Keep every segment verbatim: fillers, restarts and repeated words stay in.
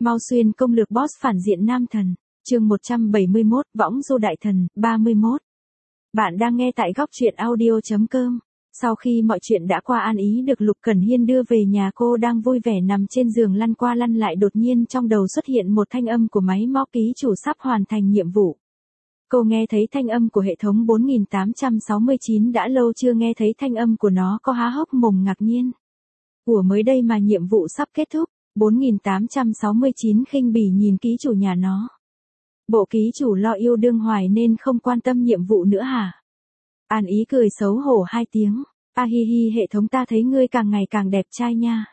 Mau xuyên công lược boss phản diện nam thần. Chương một trăm bảy mươi mốt, võng du đại thần, ba mươi mốt. Bạn đang nghe tại góc truyện audio chấm com. Sau khi mọi chuyện đã qua, An Ý được Lục Cẩn Hiên đưa về nhà. Cô đang vui vẻ nằm trên giường lăn qua lăn lại, đột nhiên trong đầu xuất hiện một thanh âm của máy móc ký chủ sắp hoàn thành nhiệm vụ. Cô nghe thấy thanh âm của hệ thống bốn nghìn tám trăm sáu mươi chín, đã lâu chưa nghe thấy thanh âm của nó, có há hốc mồm ngạc nhiên. Ủa, mới đây mà nhiệm vụ sắp kết thúc. bốn nghìn tám trăm sáu mươi chín khinh bỉ nhìn ký chủ nhà nó. Bộ ký chủ lo yêu đương hoài nên không quan tâm nhiệm vụ nữa hả? An Ý cười xấu hổ hai tiếng. A hi hi, hệ thống ta thấy ngươi càng ngày càng đẹp trai nha.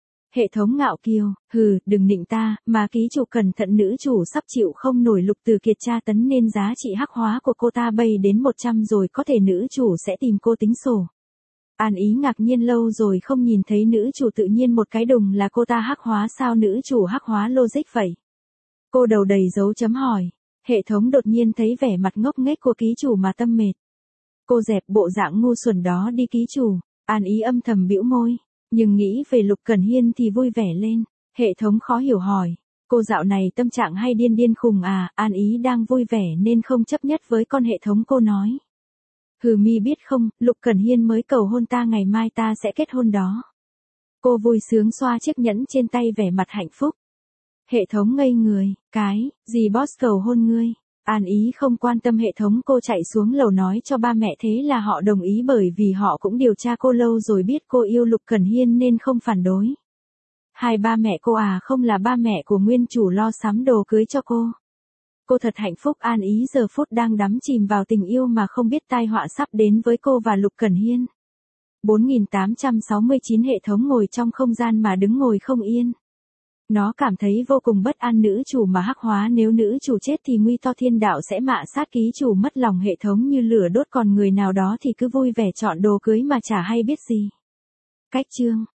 Hệ thống ngạo kiều, hừ, đừng nịnh ta, mà ký chủ cẩn thận, nữ chủ sắp chịu không nổi Lục Từ Kiệt tra tấn nên giá trị hắc hóa của cô ta bay đến một trăm rồi, có thể nữ chủ sẽ tìm cô tính sổ. An Ý ngạc nhiên, lâu rồi không nhìn thấy nữ chủ, tự nhiên một cái đùng là cô ta hắc hóa sao? Nữ chủ hắc hóa logic vậy? Cô đầu đầy dấu chấm hỏi. Hệ thống đột nhiên thấy vẻ mặt ngốc nghếch của ký chủ mà tâm mệt. Cô dẹp bộ dạng ngu xuẩn đó đi ký chủ. An Ý âm thầm bĩu môi, nhưng nghĩ về Lục Cẩn Hiên thì vui vẻ lên. Hệ thống khó hiểu hỏi. Cô dạo này tâm trạng hay điên điên khùng à? An Ý đang vui vẻ nên không chấp nhất với con hệ thống, cô nói. Hừ, mi biết không, Lục Cẩn Hiên mới cầu hôn ta, ngày mai ta sẽ kết hôn đó. Cô vui sướng xoa chiếc nhẫn trên tay, vẻ mặt hạnh phúc. Hệ thống ngây người, cái, gì boss cầu hôn ngươi? An Ý không quan tâm hệ thống, cô chạy xuống lầu nói cho ba mẹ, thế là họ đồng ý, bởi vì họ cũng điều tra cô lâu rồi, biết cô yêu Lục Cẩn Hiên nên không phản đối. Hai ba mẹ cô à? Không, là ba mẹ của nguyên chủ lo sắm đồ cưới cho cô. Cô thật hạnh phúc. An Ý giờ phút đang đắm chìm vào tình yêu mà không biết tai họa sắp đến với cô và Lục Cẩn Hiên. bốn nghìn tám trăm sáu mươi chín hệ thống ngồi trong không gian mà đứng ngồi không yên. Nó cảm thấy vô cùng bất an, nữ chủ mà hắc hóa, nếu nữ chủ chết thì nguy to thiên đạo sẽ mạ sát ký chủ, mất lòng hệ thống như lửa đốt, còn người nào đó thì cứ vui vẻ chọn đồ cưới mà chả hay biết gì. Cách chương.